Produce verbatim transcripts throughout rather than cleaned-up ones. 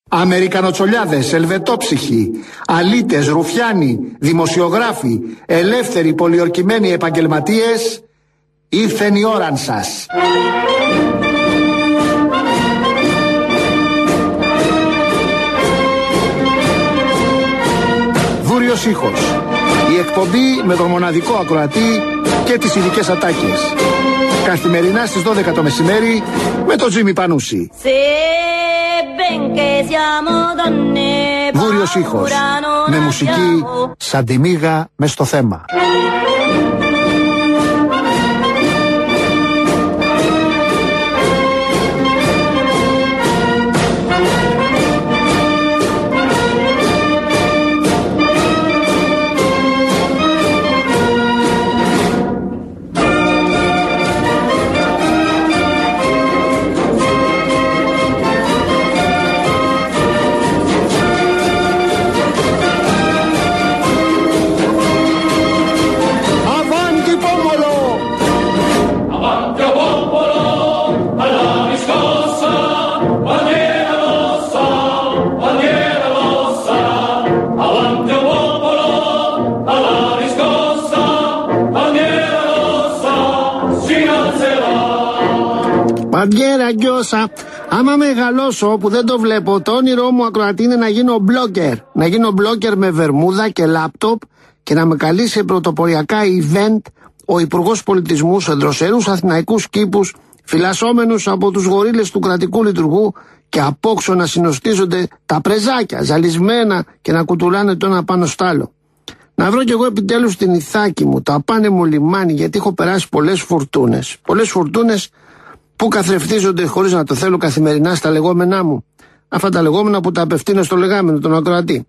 Αμερικανοτσολιάδες, ελβετόψυχοι, αλήτες, ρουφιάνοι, δημοσιογράφοι, ελεύθεροι πολιορκημένοι επαγγελματίες, ήρθεν η ώραν σας. Βούριος ήχος. Η εκπομπή με τον μοναδικό ακροατή και τις ειδικές ατάκες. Καθημερινά στις δώδεκα το μεσημέρι με τον Τζίμι Πανούση. Βούριος ήχος. Με μουσική σαν τη μύγα μες στο θέμα. Παντιέρα γκιόσα, άμα μεγαλώσω που δεν το βλέπω, το όνειρό μου ακροατή είναι να γίνω blogger. Να γίνω blogger με βερμούδα και λάπτοπ και να με καλεί σε πρωτοποριακά event ο Υπουργός Πολιτισμού σε δροσερούς αθηναϊκούς κήπους, φυλασσόμενους από τους γορίλες του κρατικού λειτουργού και απόξω να συνοστίζονται τα πρεζάκια, ζαλισμένα και να κουτουλάνε το ένα πάνω στ' άλλο. Να βρω κι εγώ επιτέλους την Ιθάκη μου, το απάνεμο λιμάνι, γιατί έχω περάσει πολλές φουρτούνες. Πολλές φουρτούνες που καθρεφτίζονται χωρίς να το θέλω καθημερινά στα λεγόμενά μου. Αυτά τα λεγόμενα που τα απευθύνω στο λεγάμενο, τον ακροατή.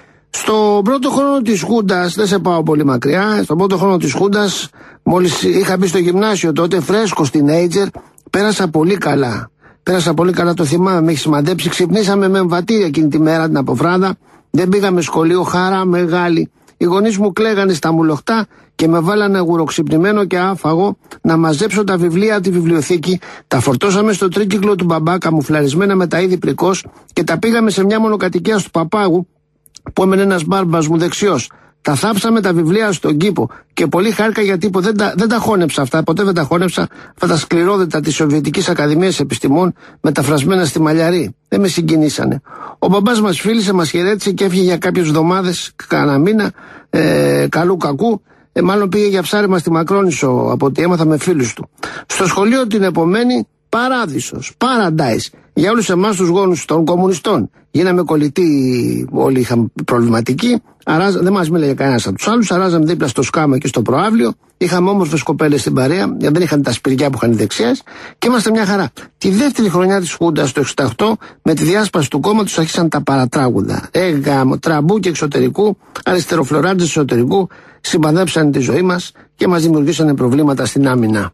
Στον πρώτο χρόνο της Χούντας, δεν σε πάω πολύ μακριά, στον πρώτο χρόνο της Χούντας, μόλις είχα μπει στο γυμνάσιο τότε, φρέσκος teenager, πέρασα πολύ καλά. Πέρασα πολύ καλά, το θυμάμαι, με έχει σημαντέψει. Ξυπνήσαμε με εμβατήρια εκείνη τη μέρα την αποβράδα, δεν πήγαμε σχολείο, χαρά μεγάλη. Οι γονείς μου κλαίγανε στα μουλοχτά και με βάλανε αγουροξυπνημένο και άφαγο να μαζέψω τα βιβλία από τη βιβλιοθήκη. Τα φορτώσαμε στο τρίκυκλο του μπαμπά, καμουφλαρισμένα με τα είδη πρικός, και τα πήγαμε σε μια μονοκατοικία του παπάγου που έμενε ένας μπάρμπας μου δεξιός. Τα θάψαμε τα βιβλία στον κήπο και πολύ χάρηκα γιατί δεν τα, δεν τα χώνεψα αυτά, ποτέ δεν τα χώνεψα, αυτά τα σκληρόδετα της Σοβιετικής Ακαδημίας Επιστημών μεταφρασμένα στη Μαλιαρή. Δεν με συγκινήσανε. Ο μπαμπάς μας φίλησε, μας χαιρέτησε και έφυγε για κάποιες εβδομάδες, κανένα μήνα, ε, καλού κακού. Ε, μάλλον πήγε για ψάρεμα στη Μακρόνισσο, από ό,τι έμαθα με φίλους του. Στο σχολείο την επομένη, παράδεισος, paradise, για όλους εμάς τους γόνους των κομμουνιστών. Γίναμε κολλητοί, όλοι είχαμε προβληματική, αράζα, δεν μας μίλαγε κανένας από τους άλλους, αράζαμε δίπλα στο σκάμα και στο προάβλιο, είχαμε όμορφες κοπέλες στην παρέα, γιατί δεν είχαν τα σπηριά που είχαν οι δεξιές, και είμαστε μια χαρά. Τη δεύτερη χρονιά της Χούντας, το εξήντα οκτώ, με τη διάσπαση του κόμματος άρχισαν τα παρατράγουδα. Έγαμο, τραμπού και εξωτερικού, αριστεροφλωράντες εσωτερικού, συμπαδέψαν τη ζωή μας και μας δημιουργήσαν προβλήματα στην άμυνα.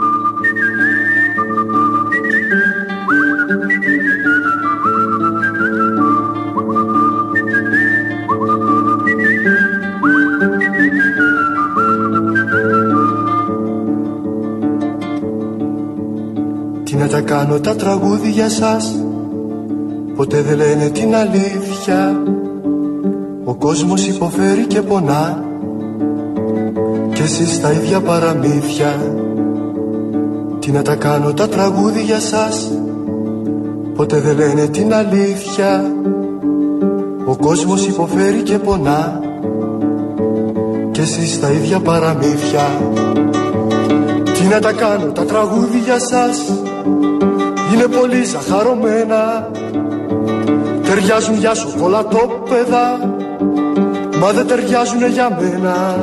Τι να τα κάνω τα τραγούδια για σας, ποτέ δεν λένε την αλήθεια. Ο κόσμος υποφέρει και πονά κι εσείς τα ίδια παραμύθια. Τι να τα κάνω τα τραγούδια για σας, ποτέ δεν λένε την αλήθεια. Ο κόσμος υποφέρει και πονά κι εσείς τα ίδια παραμύθια. Τι να τα κάνω τα τραγούδια για σας, είναι πολύ ζαχαρωμένα, ταιριάζουν για σοκολατόπεδα, μα δεν ταιριάζουνε για μένα.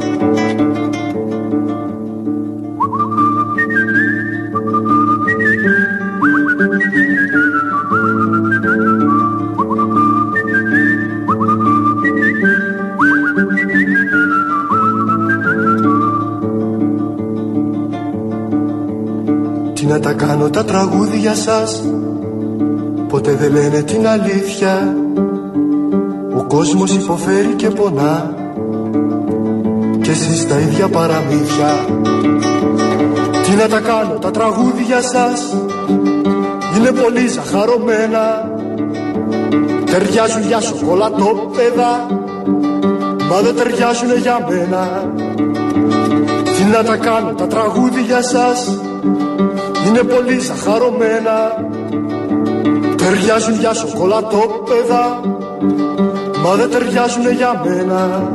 Τι να τα κάνω τα τραγούδια σας, ποτέ δεν λένε την αλήθεια. Ο κόσμος υποφέρει και πονά κι εσείς τα ίδια παραμύθια. Τι να τα κάνω τα τραγούδια σας, είναι πολύ ζαχαρωμένα, Ταιριάζουν για σοκολατόπεδα, μα δεν ταιριάζουνε για μένα. Τι να τα κάνω τα τραγούδια σας, είναι πολύ ζαχαρωμένα. Ταιριάζουν για σοκολατόπεδα, μα δεν ταιριάζουνε για μένα.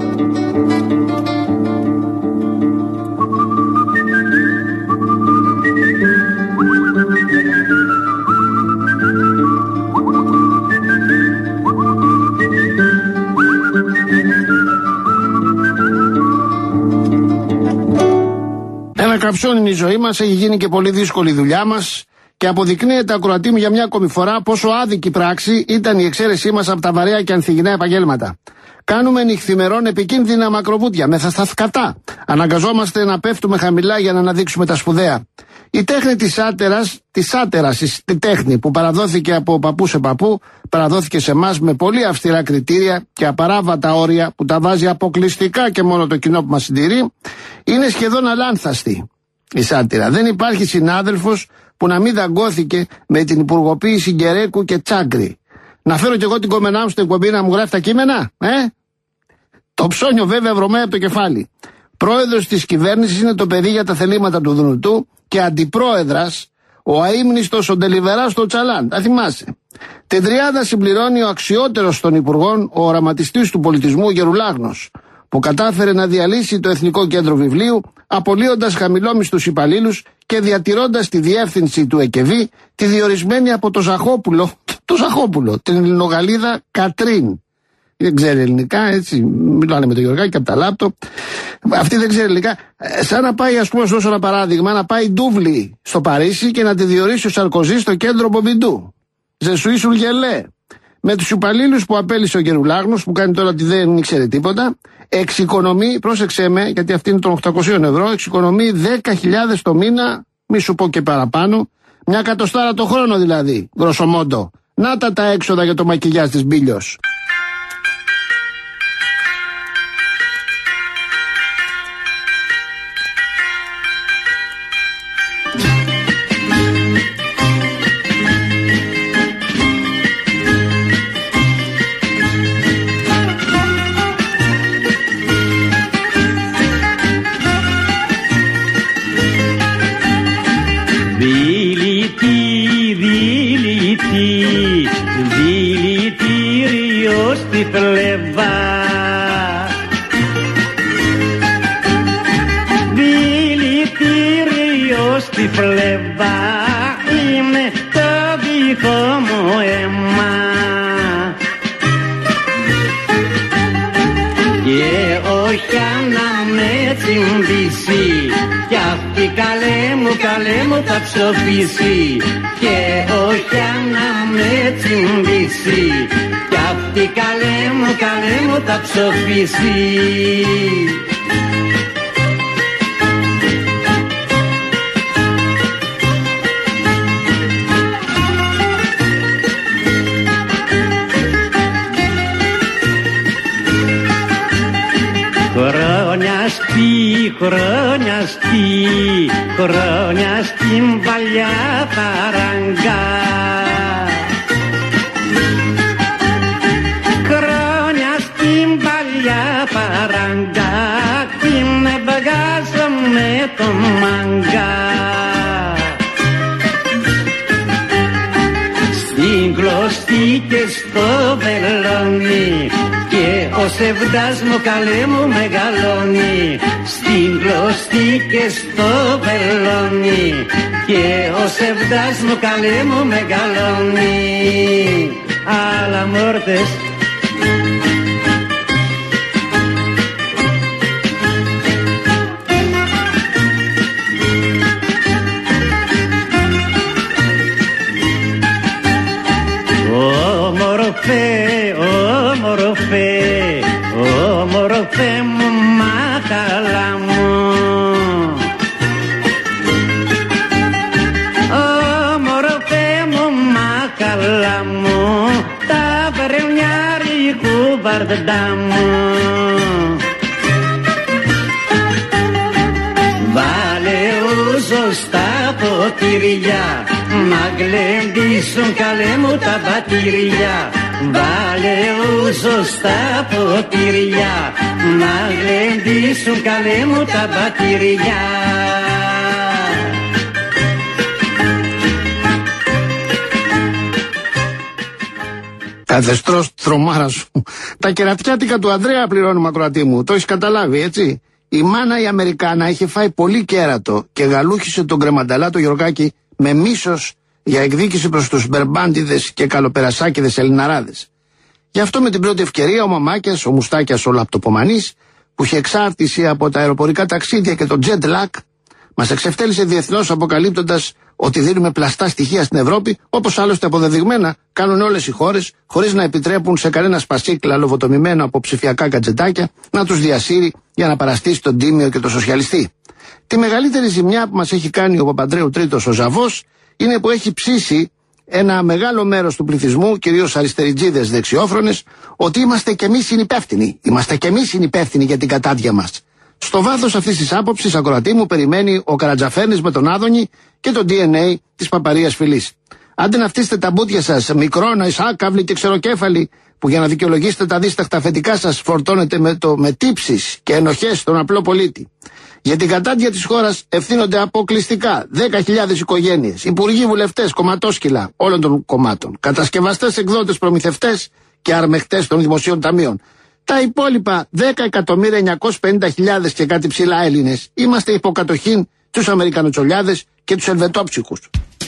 Ένα καψόν είναι η ζωή μας, έχει γίνει και πολύ δύσκολη η δουλειά μας και αποδεικνύεται, ακροατή μου, για μια ακόμη φορά πόσο άδικη πράξη ήταν η εξαίρεσή μας από τα βαρέα και ανθυγινά επαγγέλματα. Κάνουμε νυχθημερών επικίνδυνα μακροβούτια μέσα στα σκατά. Αναγκαζόμαστε να πέφτουμε χαμηλά για να αναδείξουμε τα σπουδαία. Η τέχνη της άτερας, της άτερας, η τέχνη που παραδόθηκε από παππού σε παππού, παραδόθηκε σε εμάς με πολύ αυστηρά κριτήρια και απαράβατα όρια που τα βάζει αποκλειστικά και μόνο το κοινό που μας συντηρεί, είναι σχεδόν αλάνθαστη η σάτυρα. Δεν υπάρχει συνάδελφος που να μην δαγκώθηκε με την υπουργοποίηση Γκερέκου και Τσάγκρη. Να φέρω κι εγώ την κομμενά μου στην εκπομπή να μου γράφει τα κείμενα, ε? Το ψώνιο βέβαια βρωμάει από το κεφάλι. Πρόεδρος της κυβέρνησης είναι το παιδί για τα θελήματα του Δουνουτού και αντιπρόεδρας ο αείμνηστος ο Ντελιβεράς στο Τσαλάν. Τα θυμάσαι. Την τριάδα συμπληρώνει ο αξιότερος των υπουργών, ο οραματιστής του πολιτισμού Γερουλάγνος, που κατάφερε να διαλύσει το Εθνικό Κέντρο Βιβλίου, απολύοντας χαμηλόμισθους υπαλλήλους και διατηρώντας τη διεύθυνση του ΕΚΕΒΗ, τη διορισμένη από το Ζαχόπουλο, το Ζαχόπουλο, την Ελληνογαλλίδα Κατρίν. Δεν ξέρει ελληνικά, έτσι, μιλάνε με τον Γιωργάκη από τα λάπτοπ. Αυτή δεν ξέρει ελληνικά. Σαν να πάει, ας πούμε, δώσω ένα παράδειγμα, να πάει ντούβλη στο Παρίσι και να τη διορίσει ο Σαρκοζή στο κέντρο Μπομπιντού. Ζεσουί Σουργελέ. Με τους υπαλλήλους που απέλησε ο Γερουλάγνος, που κάνει τώρα ότι δεν ήξερε τίποτα, εξοικονομεί, πρόσεξε με, γιατί αυτή είναι των οκτακόσια ευρώ, εξοικονομεί δέκα χιλιάδες το μήνα, μη σου πω και παραπάνω, μια κατοστάρα το χρόνο δηλαδή, γροσομόντο. Να τα τα έξοδα για το μακιγιάζ της Μπίλιος. Δηλητήριο στη φλεβά, δηλητήριο στη φλεβά, είναι το δικό μου αίμα. Και όχι να με τσιμπήσει, κι αυτή καλέ μου, καλέ μου θα ψοφήσει. Και όχι να με τσιμπήσει, κι αυτή καλέ μου, καλέ μου θα ψοφήσει. Χρόνια στη, χρόνια στη, χρόνια στην παλιά παραγκά. Χρόνια στην παλιά παραγκά, την εμπαγάζω με το μαγκά. Στην κλωστή και στο βελόνι, και ο σεβδάς μου καλέ μου μεγαλώνει. Στην κλωστή και στο βελόνι, και ο σεβδάς μου καλέ μου μεγαλώνει. Αλλά μόρτες όμορφε, όμορφε, όμορφε μου μάχαλα μου. Όμορφε μου μάχαλα μου, τα βρενιάρικου βαρδά μου. Βάλε ούζο στα ποτήρια, να γλεντήσουν καλέ μου τα μπατήρια. Βάλε παλαιούζω στα ποτήρια να γλεντήσουν καλέ μου τα μπατήρια. Καθεστρός τρομάρα σου. Τα κερατιάτικα του Ανδρέα πληρώνουμε, ακροατή μου. Το έχεις καταλάβει, έτσι. Η μάνα η Αμερικάνα είχε φάει πολύ κέρατο και γαλούχησε τον κρεμανταλά το Γιωργάκη με μίσος για εκδίκηση προς τους μπερμπάντιδες και καλοπερασάκιδες Ελληναράδες. Γι' αυτό με την πρώτη ευκαιρία ο Μαμάκιας, ο Μουστάκιας, ο Λαπτοπομανής, που είχε εξάρτηση από τα αεροπορικά ταξίδια και το jet lag, μας εξευτέλισε διεθνώς αποκαλύπτοντας ότι δίνουμε πλαστά στοιχεία στην Ευρώπη, όπως άλλωστε αποδεδειγμένα κάνουν όλες οι χώρες, χωρίς να επιτρέπουν σε κανένα σπασίκλα λοβοτομημένο από ψηφιακά κατζετάκια να τους διασύρει για να παραστήσει τον τίμιο και τον σοσιαλιστή. Τη μεγαλύτερη ζημιά που μας έχει κάνει ο Παπαντρέου Τρίτος ο Ζαβός είναι που έχει ψήσει ένα μεγάλο μέρος του πληθυσμού, κυρίως αριστεριτζίδες δεξιόφρονες, ότι είμαστε κι εμείς συνυπεύθυνοι. Είμαστε κι εμείς συνυπεύθυνοι για την κατάδια μας. Στο βάθος αυτής της άποψης, ακροατή μου, περιμένει ο Καρατζαφέρνης με τον Άδωνη και το ντι εν έι της παπαρίας φυλής. Άντε να φτύσετε τα μπούτια σας, μικρόνα, εισάκαυλοι και ξεροκέφαλοι, που για να δικαιολογήσετε τα δίσταχτα αφεντικά σας φορτώνετε με, το, με τύψεις και ενοχές στον απλό πολίτη. Για την κατάντια της χώρας ευθύνονται αποκλειστικά δέκα χιλιάδες οικογένειες, υπουργοί, βουλευτές, κομματόσκυλα όλων των κομμάτων, κατασκευαστές, εκδότες, προμηθευτές και αρμεχτές των δημοσίων ταμείων. Τα υπόλοιπα δέκα εκατομμύρια εννιακόσιες πενήντα χιλιάδες και κάτι ψηλά Έλληνες είμαστε υποκατοχήν τους Αμερικανοτσολιάδες και τους Ελβετόψικους.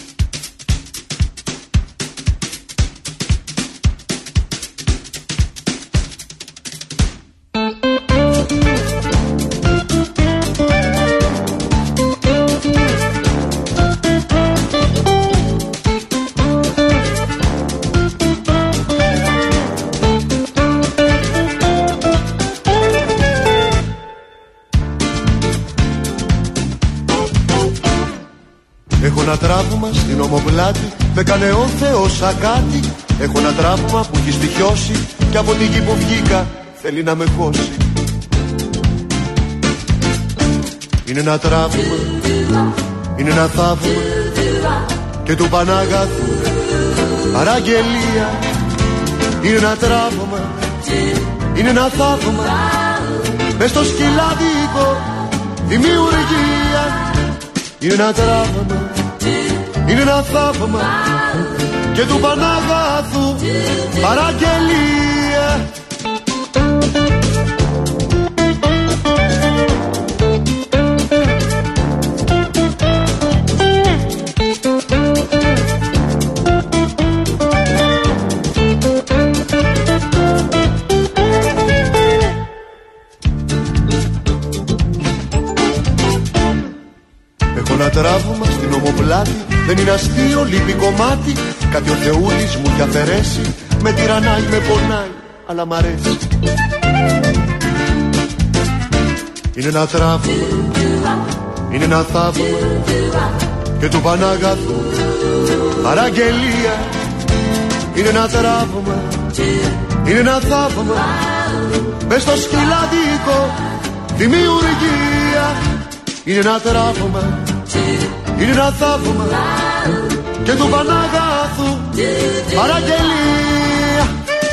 Έχω ένα τραύμα στην ομοπλάτη, με κάνε ο Θεός κάτι. Έχω ένα τραύμα που έχει στοιχειώσει και από τη γη που βγήκα θέλει να με χώσει. Είναι ένα τραύμα, είναι ένα θαύμα και του Παναγάθου παραγγελία. Είναι ένα τραύμα, είναι ένα θαύμα μες στο σκυλάδικο δημιουργία. Είναι ένα τραύμα, είναι ένα θαύμα και του Παναγάθου παραγγελία. Έχω ένα τραύμα στην ομοπλάτη, δεν είναι αστείο, λείπει κομμάτι. Κάτι ο Θεούλης μου έχει αφαιρέσει, με τυραννάει, με πονάει, αλλά μ' αρέσει. Είναι ένα τραύμα, είναι ένα θαύμα και του Παναγάθου παραγγελία. Είναι ένα τραύμα, είναι ένα θαύμα μες στο σκυλαδίκο δημιουργία. Είναι ένα τραύμα, είναι ένα θαύμα και του Παναγάθου παραγγελία.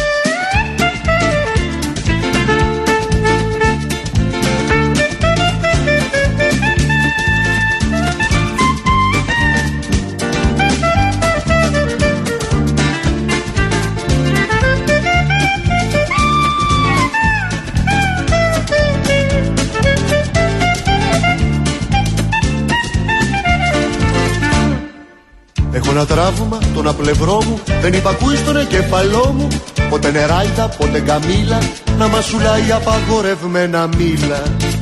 Έχω ένα τραύμα, τον απλευρό μου δεν υπακούει στον εγκέφαλό μου. Πότε νεράιδα, πότε γκαμίλα, να μασουλάει απαγορευμένα μήλα.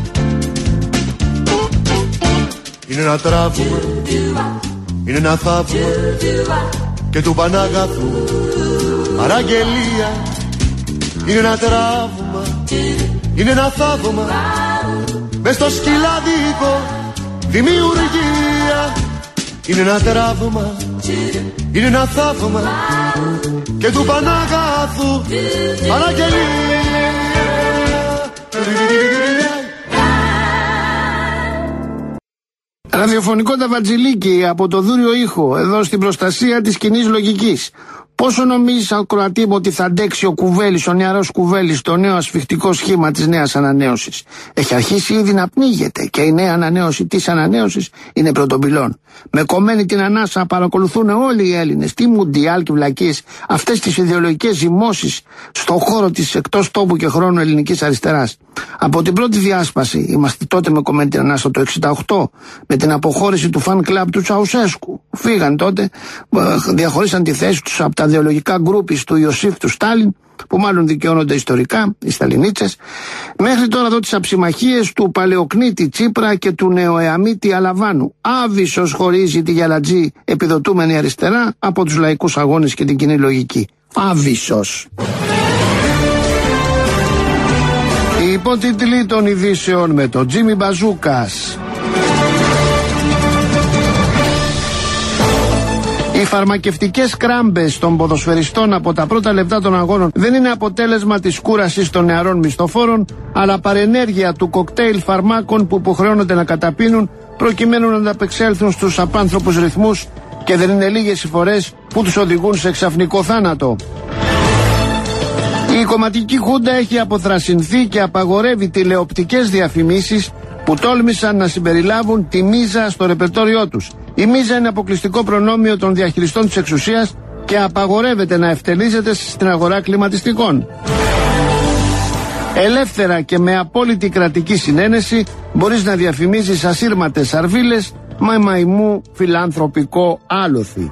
Είναι ένα τραύμα, είναι ένα θαύμα και του Παναγάθου παραγγελία. Είναι ένα τραύμα, είναι ένα θαύμα μες στο σκυλαδίκο δημιουργία. Είναι ένα τραύμα, είναι ένα θαύμα και του Παναγάθου παραγγελία. Ραδιοφωνικό ταβατζιλίκι από το δούριο ήχο, εδώ στην προστασία της κοινής λογικής. Πόσο νομίζεις, ακροατή μου, ότι θα αντέξει ο Κουβέλης, ο νεαρός Κουβέλης, το νέο ασφιχτικό σχήμα της νέας ανανέωσης? Έχει αρχίσει ήδη να πνίγεται και η νέα ανανέωση της ανανέωσης είναι πρωτοπυλών. Με κομμένη την ανάσα παρακολουθούν όλοι οι Έλληνες. Τι μουντιάλ και βλακίες, αυτές τις ιδεολογικές ζυμώσεις στον χώρο της εκτός τόπου και χρόνου ελληνικής αριστεράς. Από την πρώτη διάσπαση, είμαστε τότε με κομμένη την ανάσα το εξήντα οκτώ, με την αποχώρηση του φαν κλαμπ του Τσαουσέσκου. Φύγαν τότε, διαχωρίσαν τη θέση τους από τα ιδεολογικά γκρούπις του Ιωσήφ του Στάλιν, που μάλλον δικαιώνονται ιστορικά, οι Σταλινίτσες, μέχρι τώρα εδώ τις αψιμαχίες του Παλαιοκνίτη Τσίπρα και του Νεοεαμίτη Αλαβάνου. Άβυσσος χωρίζει τη γυαλατζή επιδοτούμενη αριστερά από τους λαϊκούς αγώνες και την κοινή λογική. Άβυσσος. Οι υπότιτλοι των ειδήσεων με τον Τζίμι Μπαζούκας. Οι φαρμακευτικές κράμπες των ποδοσφαιριστών από τα πρώτα λεπτά των αγώνων δεν είναι αποτέλεσμα της κούρασης των νεαρών μισθοφόρων, αλλά παρενέργεια του κοκτέιλ φαρμάκων που υποχρεώνονται να καταπίνουν προκειμένου να ανταπεξέλθουν στους απάνθρωπους ρυθμούς, και δεν είναι λίγες οι φορές που τους οδηγούν σε ξαφνικό θάνατο. Η κομματική χούντα έχει αποθρασινθεί και απαγορεύει τηλεοπτικές διαφημίσεις που τόλμησαν να συμπεριλάβουν τη μίζα στο ρεπερτόριό τους. Η μίζα είναι αποκλειστικό προνόμιο των διαχειριστών της εξουσίας και απαγορεύεται να ευτελίζεται στην αγορά κλιματιστικών. Ελεύθερα και με απόλυτη κρατική συνένεση μπορείς να διαφημίζεις ασύρματες αρβίλες με μαϊμού φιλανθρωπικό άλοθη.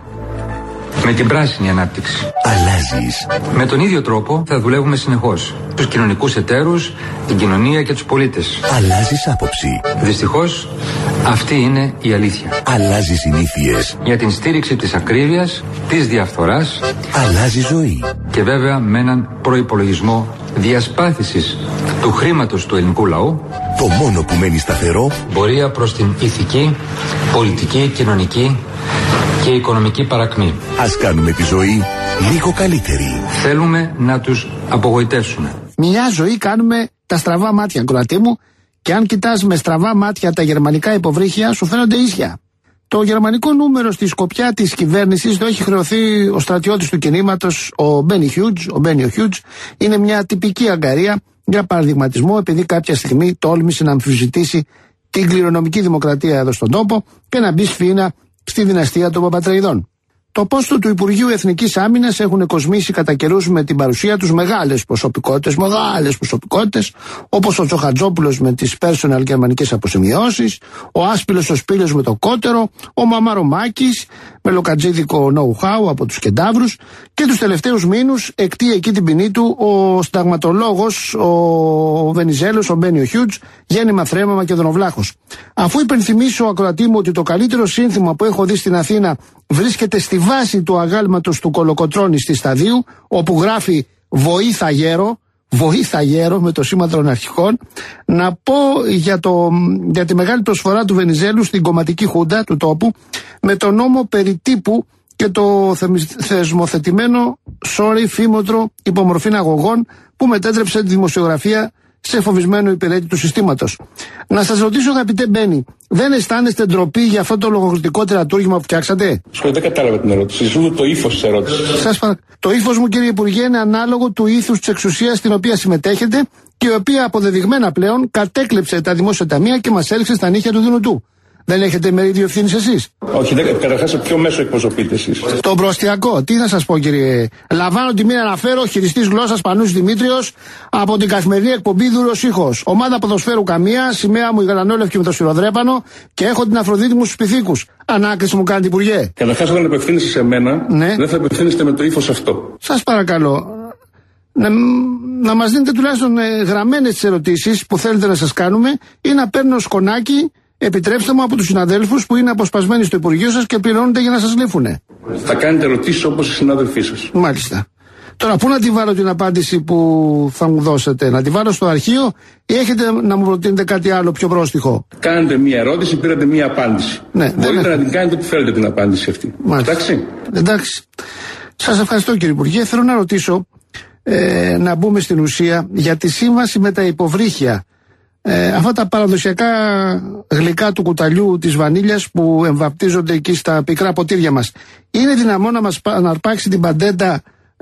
Με την πράσινη ανάπτυξη αλλάζεις. Με τον ίδιο τρόπο θα δουλεύουμε συνεχώς. Τους κοινωνικούς εταίρους, την κοινωνία και τους πολίτες. Αλλάζεις άποψη. Δυστυχώς, αυτή είναι η αλήθεια. Αλλάζεις συνήθειες. Για την στήριξη της ακρίβειας, της διαφθοράς. Αλλάζεις ζωή. Και βέβαια με έναν προϋπολογισμό διασπάθησης του χρήματος του ελληνικού λαού. Το μόνο που μένει σταθερό. Πορεία προς την ηθική, πολιτική, κοινωνική και οικονομική παρακμή. Ας κάνουμε τη ζωή λίγο καλύτερη. Θέλουμε να τους απογοητεύσουμε. Μια ζωή κάνουμε τα στραβά μάτια, Κροατή μου, και αν κοιτάς με στραβά μάτια τα γερμανικά υποβρύχια, σου φαίνονται ίσια. Το γερμανικό νούμερο στη σκοπιά της κυβέρνησης το έχει χρεωθεί ο στρατιώτης του κινήματος, ο Μπένι Χιούτζ. Ο Μπένι Χιούτζ είναι μια τυπική αγκαρία για παραδειγματισμό, επειδή κάποια στιγμή τόλμησε να αμφισβητήσει την κληρονομική δημοκρατία εδώ στον τόπο και να μπει σφήνα στη δυναστεία των Παπατρεϊδών. Το πόστο του Υπουργείου Εθνικής Άμυνας έχουν κοσμήσει κατά καιρούς με την παρουσία τους μεγάλες προσωπικότητες, μεγάλες προσωπικότητες, όπως ο Τσοχατζόπουλος με τις personal γερμανικές αποζημιώσεις, ο Άσπυλος ο Σπήλος με το κότερο, ο Μαμαρομάκης με λοκατζίδικο know-how από τους κεντάβρους, και τους τελευταίους μήνους εκτεί εκεί την ποινή του ο συνταγματολόγος, ο Βενιζέλος, ο Μπένιο Χιούτζ, γέννημα θρέμα Μακεδονοβλάχος. Αφού υπενθυμίσω, ακροατή μου, ότι το καλύτερο σύνθημα που έχω δει στην Αθήνα βρίσκεται στη βάση του αγάλματος του Κολοκοτρώνη στη Σταδίου, όπου γράφει «Βοήθα γέρο», «Βοήθα γέρο» με το σήμα των αρχικών, να πω για, το, για τη μεγάλη προσφορά του Βενιζέλου στην κομματική χούντα του τόπου με το νόμο περί τύπου και το θεσμοθετημένο sorry φήμοτρο υπομορφήν αγωγών που μετέτρεψε τη δημοσιογραφία σε φοβισμένο υπηρέτη του συστήματος. Να σας ρωτήσω, αγαπητέ Μπένι, δεν αισθάνεστε ντροπή για αυτό το λογοκριτικό τερατούργημα που φτιάξατε? Σχόλια, δεν κατάλαβα την ερώτηση. Ζούμε το ύφος της ερώτησης. Σας παρα... Το ύφος μου, κύριε Υπουργέ, είναι ανάλογο του ήθους της εξουσίας στην οποία συμμετέχετε και η οποία αποδεδειγμένα πλέον κατέκλεψε τα δημόσια ταμεία και μας έριξε στα νύχια του Δουνουτού. Δεν έχετε μερίδιο ευθύνης εσείς? Όχι, καταρχάς σε ποιο μέσο εκπροσωπείτε εσείς? Το προαστιακό. Τι να σας πω, κύριε? Λαμβάνω τη μία αναφέρω, χειριστής γλώσσας Πανούς Δημήτριος, από την καθημερινή εκπομπή Δούρος Ήχος. Ομάδα ποδοσφαίρου καμία, σημαία μου η γαλανόλευκη με το σφυροδρέπανο και έχω την Αφροδίτη μου στους πυθίκους. Ανάκριση μου κάνετε, Υπουργέ? Καταρχάς, όταν απευθύνεστε σε μένα, ναι, δεν θα απευθύνεστε με το ύφος αυτό. Σας παρακαλώ. Να, να μας δίνετε τουλάχιστον ε, γραμμένες τις ερωτήσεις που θέλετε να σας κάνουμε, ή να παίρνω σκονάκι, επιτρέψτε μου, από τους συναδέλφους που είναι αποσπασμένοι στο Υπουργείο σας και πληρώνονται για να σας λείφουνε. Θα κάνετε ερωτήσεις όπως οι συνάδελφοί σας. Μάλιστα. Τώρα, πού να τη βάλω την απάντηση που θα μου δώσετε? Να τη βάλω στο αρχείο ή έχετε να μου προτείνετε κάτι άλλο πιο πρόστιχο? Κάνετε μία ερώτηση, πήρατε μία απάντηση. Ναι, μπορείτε δεν... να την κάνετε ό,τι θέλετε την απάντηση αυτή. Μάλιστα. Εντάξει. Εντάξει. Σας ευχαριστώ, κύριε Υπουργέ. Θέλω να ρωτήσω, ε, να μπούμε στην ουσία για τη σύμβαση με τα υποβρύχια Ε, αυτά τα παραδοσιακά γλυκά του κουταλιού της βανίλιας που εμβαπτίζονται εκεί στα πικρά ποτήρια μας. Είναι δυναμό να μας να αρπάξει την παντέντα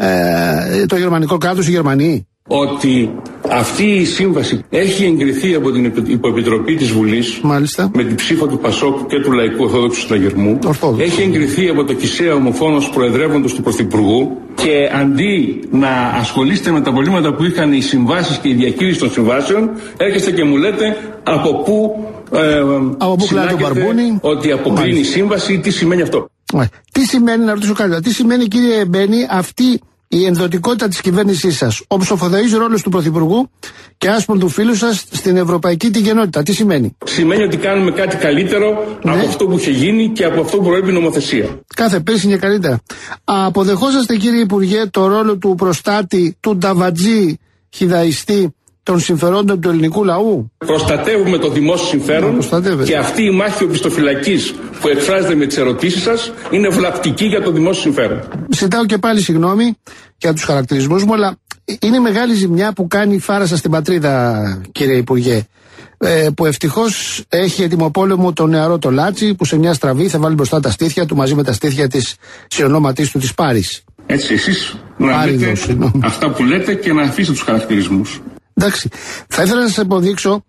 ε, το γερμανικό κράτος, οι Γερμανοί? Ότι αυτή η σύμβαση έχει εγκριθεί από την Υποεπιτροπή της Βουλής. Μάλιστα. Με την ψήφο του Πασόκ και του Λαϊκού Ορθόδοξου Συναγερμού. Ορθόδοξο. Έχει εγκριθεί από το Κισέα Ομοφόνος Προεδρεύοντος του Πρωθυπουργού. Και αντί να ασχολείστε με τα προβλήματα που είχαν οι συμβάσεις και η διαχείριση των συμβάσεων, έρχεστε και μου λέτε από πού ε, από πού κλάει το μπαρμπούνι, ότι αποκλίνει η σύμβαση. Τι σημαίνει αυτό? Ε, τι σημαίνει, να ρωτήσω κάτι, τι σημαίνει, κύριε Μπένη, αυτή η ενδοτικότητα της κυβέρνησής σας, ο ψοφοδαής ρόλος του Πρωθυπουργού και άσπρον του φίλου σας στην ευρωπαϊκή την γενότητα? Τι σημαίνει? Σημαίνει ότι κάνουμε κάτι καλύτερο, ναι, από αυτό που είχε γίνει και από αυτό που προέπει η νομοθεσία. Κάθε πέρσι είναι καλύτερα. Αποδεχόσαστε, κύριε Υπουργέ, το ρόλο του προστάτη, του νταβατζή χιδαϊστή των συμφερόντων του ελληνικού λαού? Προστατεύουμε το δημόσιο συμφέρον και αυτή η μάχη οπισθοφυλακής που εκφράζεται με τις ερωτήσεις σας είναι βλαπτική για το δημόσιο συμφέρον. Ζητάω και πάλι συγγνώμη για τους χαρακτηρισμούς μου, αλλά είναι μεγάλη ζημιά που κάνει η φάρα σας στην πατρίδα, κύριε Υπουργέ. Ε, που ευτυχώς έχει ετοιμοπόλεμο το νεαρό το Λάτσι, που σε μια στραβή θα βάλει μπροστά τα στήθια του μαζί με τα στήθια της συνονόματής του της Πάρης. Έτσι, εσείς να λέτε αυτά που λέτε και να αφήσετε τους χαρακτηρισμούς. Εντάξει, θα ήθελα να σας υποδείξω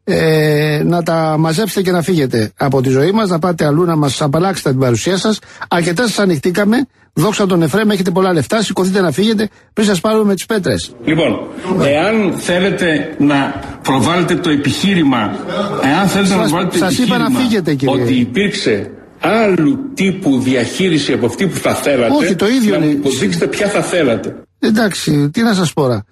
ε, να τα μαζέψετε και να φύγετε από τη ζωή μας, να πάτε αλλού να μας απαλλάξετε την παρουσία σας. Αρκετά σας ανοιχτήκαμε, δόξα τον Εφραίμ, έχετε πολλά λεφτά, σηκωθείτε να φύγετε πριν σας πάρουμε με τις πέτρες. Λοιπόν, εάν θέλετε να προβάλλετε το επιχείρημα, εάν θέλετε σας, να προβάλλετε το επιχείρημα είπα να φύγετε, κύριε, ότι υπήρξε άλλου τύπου διαχείριση από αυτή που θα θέλατε, όχι, το ίδιο να είναι. μου υποδείξετε ποια θα θέλατε. Εντάξει, τι να σας πω τώρα.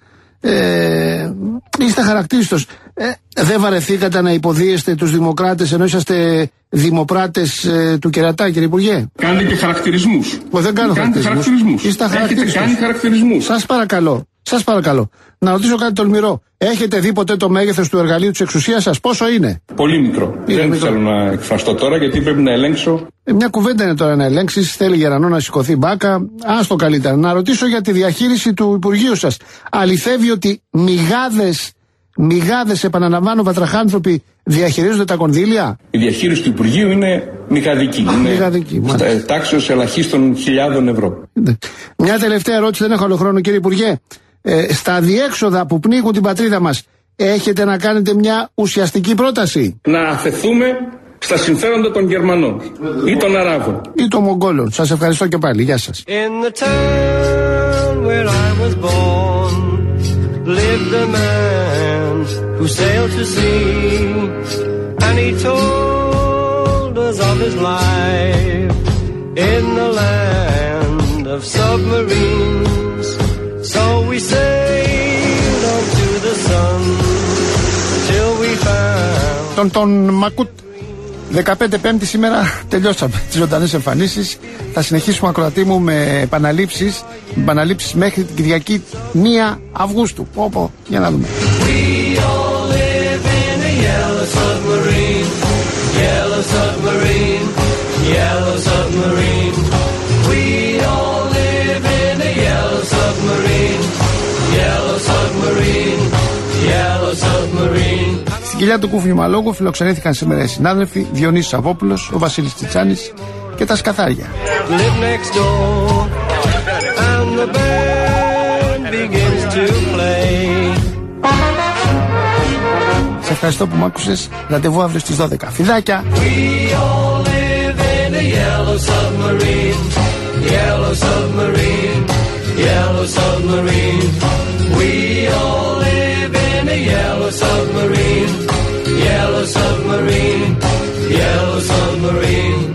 Ε, είστε χαρακτήριστος. Ε, δεν βαρεθήκατε να υποδίεστε τους δημοκράτες ενώ είσαστε δημοπράτες ε, του κερατά, κύριε Υπουργέ? Κάνετε και χαρακτηρισμούς. Ο, δεν κάνω χαρακτηρισμούς. Είστε χαρακτήριστος. Έχετε κάνει χαρακτηρισμούς. Σας παρακαλώ, σας παρακαλώ. Να ρωτήσω κάτι τολμηρό. Έχετε δει ποτέ το μέγεθος του εργαλείου της εξουσίας σας? Πόσο είναι? Πολύ μικρό. Είναι δεν μικρό. Θέλω να εκφραστώ τώρα γιατί πρέπει να ελέγξω. Ε, μια κουβέντα είναι τώρα να ελέγξεις. Θέλει γερανό να σηκωθεί μπάκα. Άστο καλύτερα. Να ρωτήσω για τη διαχείριση του Υπουργείου σας. Αληθεύει ότι μηγάδες, μηγάδες, επαναλαμβάνω, βατραχάνθρωποι διαχειρίζονται τα κονδύλια? Η διαχείριση του Υπουργείου είναι μηγαδική. Είναι μηγαδική. Τάξεως ελαχίστων χιλιάδων ευρώ. Μια τελευταία ερώτηση, δεν έχω άλλο χρόνο, κύριε Υπουργέ. Ε, στα διέξοδα που πνίγουν την πατρίδα μας, έχετε να κάνετε μια ουσιαστική πρόταση? Να αφαιθούμε στα συμφέροντα των Γερμανών ή των Αράβων ή των Μογγόλων. Σας ευχαριστώ και πάλι. Γεια σας. In the town where I was born lived a man who sailed to sea and he told us of his life in the land of submarines. So we sailed on to the sun till we found. Τον τον Μακούτ. δεκαπέντε Πέμπτη σήμερα τελειώσαμε τις ζωντανές εμφανίσεις. Θα συνεχίσουμε, ακροατή μου, με επαναλήψεις, με επαναλήψεις μέχρι την Κυριακή πρώτη Αυγούστου. Πω, για να δούμε. We all live in a yellow submarine, yellow submarine, yellow submarine. We all live in a yellow submarine, yellow submarine, yellow submarine. Στην κοιλιά του Κούφιου Μαλόγου φιλοξενήθηκαν σήμερα οι συνάδελφοι Διονύσης Σαββόπουλος, ο Βασίλης Τσιτσάνης και τα Σκαθάρια. Σε ευχαριστώ που μ' άκουσες. Ραντεβού αύριο στις δώδεκα. Φιδάκια! Yellow submarine, we all live in a yellow submarine, yellow submarine, yellow submarine.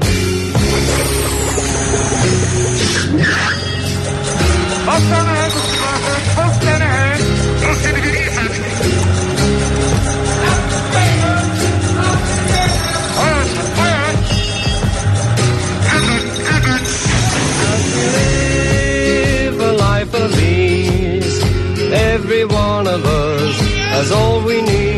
Every one of us has all we need.